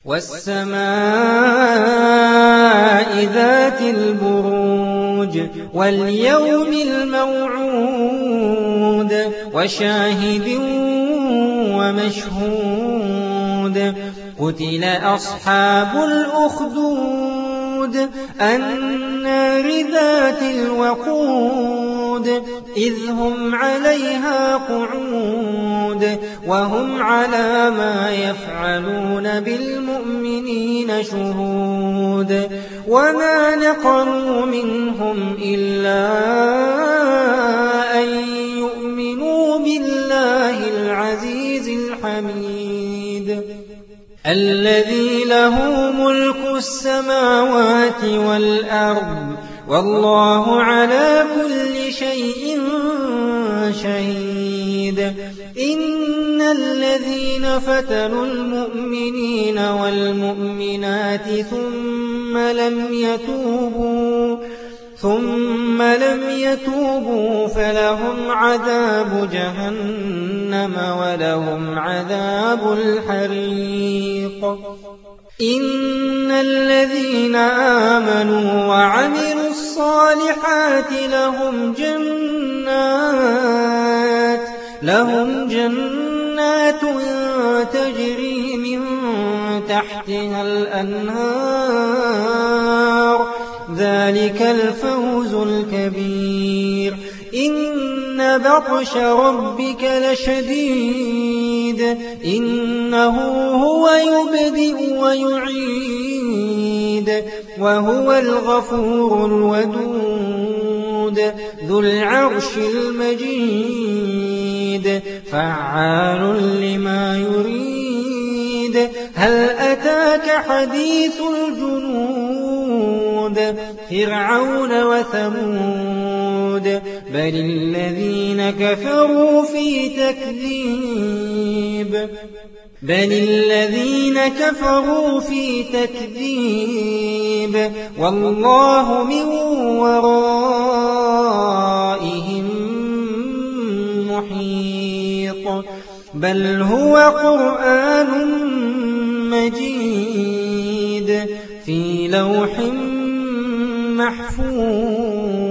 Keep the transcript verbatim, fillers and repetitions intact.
والسماء ذات البروج واليوم الموعود وشاهد ومشهود قتل أصحاب الأخدود النار ذات الوقود إذ هم عليها قعود وهم على ما يفعلون بالمؤمنين شهود وما نقموا منهم إلا أن يؤمنوا بالله العزيز الحميد الذي له ملك السماوات والأرض والله على كل شيء شهيد إن الذين فتنوا المؤمنين والمؤمنات ثم لم يتوبوا ثم لم يتوبوا فلهم عذاب جهنم ولهم عذاب الحريق إن الذين آمنوا وعملوا الصالحات لهم جنات لهم جنات تجري من تحتها الأنهار ذلك الفوز الكبير إن بطش ربك لشديد إنه هو يبدئ ويعيد وهو الغفور الودود ذو العرش المجيد فعال لما يريد هل أتاك حديث الجنود فرعون وثمود بل الذين كفروا في تكذيب بل الذين كفروا في تكذيب والله من ورائهم محيط بل هو قرآن مجيد في لوح محفوظ